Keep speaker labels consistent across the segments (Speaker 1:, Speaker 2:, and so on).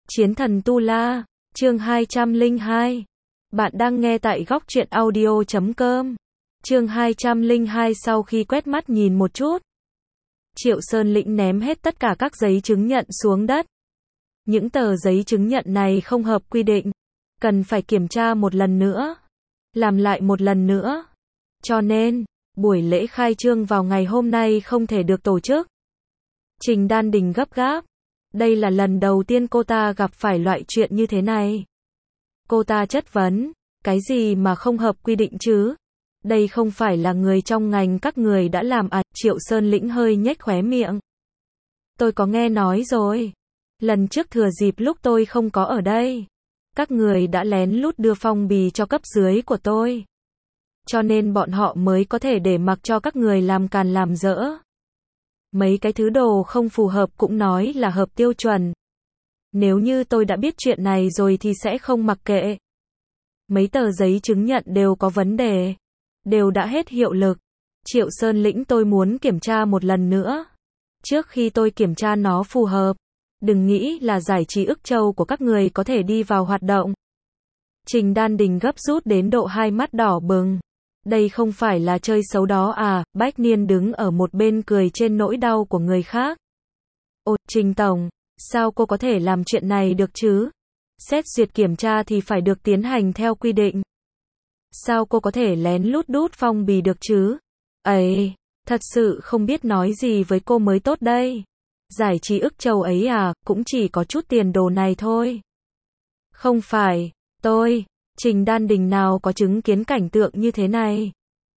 Speaker 1: Chiến thần Tu La, chương 202. Bạn đang nghe tại góc truyện audio.com. Chương 202. Sau khi quét mắt nhìn một chút, Triệu Sơn Lĩnh ném hết tất cả các giấy chứng nhận xuống đất. Những tờ giấy chứng nhận này không hợp quy định, cần phải kiểm tra một lần nữa, làm lại một lần nữa. Cho nên, buổi lễ khai trương vào ngày hôm nay không thể được tổ chức. Trình Đan Đình gấp gáp. Đây là lần đầu tiên cô ta gặp phải loại chuyện như thế này. Cô ta chất vấn, cái gì mà không hợp quy định chứ? Đây không phải là người trong ngành các người đã làm à? Triệu Sơn Lĩnh hơi nhếch khóe miệng. Tôi có nghe nói rồi. Lần trước thừa dịp lúc tôi không có ở đây, các người đã lén lút đưa phong bì cho cấp dưới của tôi. Cho nên bọn họ mới có thể để mặc cho các người làm càn làm dỡ. Mấy cái thứ đồ không phù hợp cũng nói là hợp tiêu chuẩn. Nếu như tôi đã biết chuyện này rồi thì sẽ không mặc kệ. Mấy tờ giấy chứng nhận đều có vấn đề, đều đã hết hiệu lực. Triệu Sơn Lĩnh, tôi muốn kiểm tra một lần nữa. Trước khi tôi kiểm tra nó phù hợp, đừng nghĩ là giải trí Ức Châu của các người có thể đi vào hoạt động. Trình Đan Đình gấp rút đến độ hai mắt đỏ bừng. Đây không phải là chơi xấu đó à? Bách Niên đứng ở một bên cười trên nỗi đau của người khác. Ồ, Trình Tổng, sao cô có thể làm chuyện này được chứ? Xét duyệt kiểm tra thì phải được tiến hành theo quy định. Sao cô có thể lén lút đút phong bì được chứ? Ấy, thật sự không biết nói gì với cô mới tốt đây. Giải trí Ức Châu ấy à, cũng chỉ có chút tiền đồ này thôi. Không phải, Trình Đan Đình nào có chứng kiến cảnh tượng như thế này.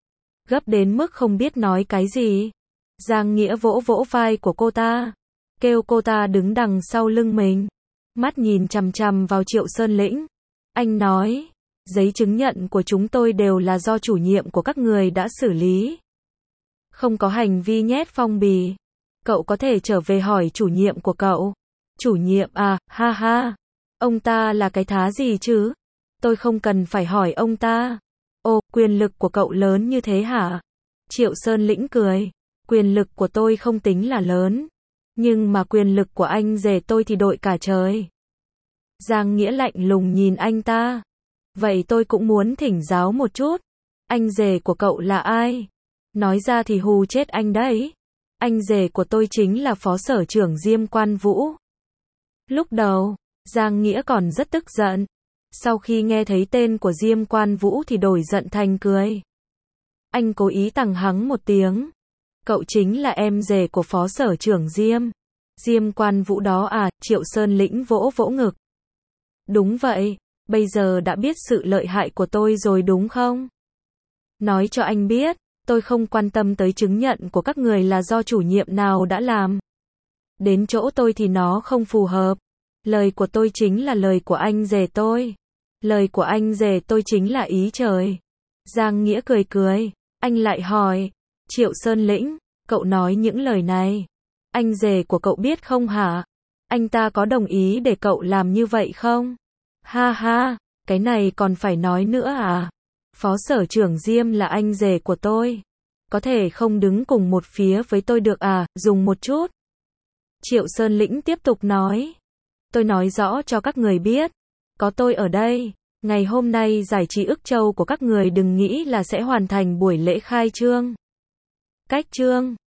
Speaker 1: Gấp đến mức không biết nói cái gì. Giang Nghĩa vỗ vỗ vai của cô ta, kêu cô ta đứng đằng sau lưng mình, mắt nhìn chằm chằm vào Triệu Sơn Lĩnh. Anh nói, giấy chứng nhận của chúng tôi đều là do chủ nhiệm của các người đã xử lý. Không có hành vi nhét phong bì. Cậu có thể trở về hỏi chủ nhiệm của cậu. Chủ nhiệm à, ha ha. Ông ta là cái thá gì chứ? Tôi không cần phải hỏi ông ta. Ồ, quyền lực của cậu lớn như thế hả? Triệu Sơn Lĩnh cười. Quyền lực của tôi không tính là lớn, nhưng mà quyền lực của anh rể tôi thì đội cả trời. Giang Nghĩa lạnh lùng nhìn anh ta. Vậy tôi cũng muốn thỉnh giáo một chút. Anh rể của cậu là ai? Nói ra thì hù chết anh đấy. Anh rể của tôi chính là Phó Sở trưởng Diêm Quan Vũ. Lúc đầu, Giang Nghĩa còn rất tức giận. Sau khi nghe thấy tên của Diêm Quan Vũ thì đổi giận thành cười. Anh cố ý tằng hắng một tiếng. Cậu chính là em rể của Phó Sở trưởng Diêm Quan Vũ đó à? Triệu Sơn Lĩnh vỗ vỗ ngực. Đúng vậy, bây giờ đã biết sự lợi hại của tôi rồi đúng không? Nói cho anh biết, tôi không quan tâm tới chứng nhận của các người là do chủ nhiệm nào đã làm. Đến chỗ tôi thì nó không phù hợp. Lời của tôi chính là lời của anh rể tôi. Lời của anh rể tôi chính là ý trời. Giang Nghĩa cười cười. Anh lại hỏi. Triệu Sơn Lĩnh, cậu nói những lời này, anh rể của cậu biết không hả? Anh ta có đồng ý để cậu làm như vậy không? Ha ha, cái này còn phải nói nữa à? Phó Sở trưởng Diêm là anh rể của tôi. Có thể không đứng cùng một phía với tôi được à? Dùng một chút. Triệu Sơn Lĩnh tiếp tục nói. Tôi nói rõ cho các người biết. Có tôi ở đây, ngày hôm nay giải trí Ức Châu của các người đừng nghĩ là sẽ hoàn thành buổi lễ khai trương. Cách trương.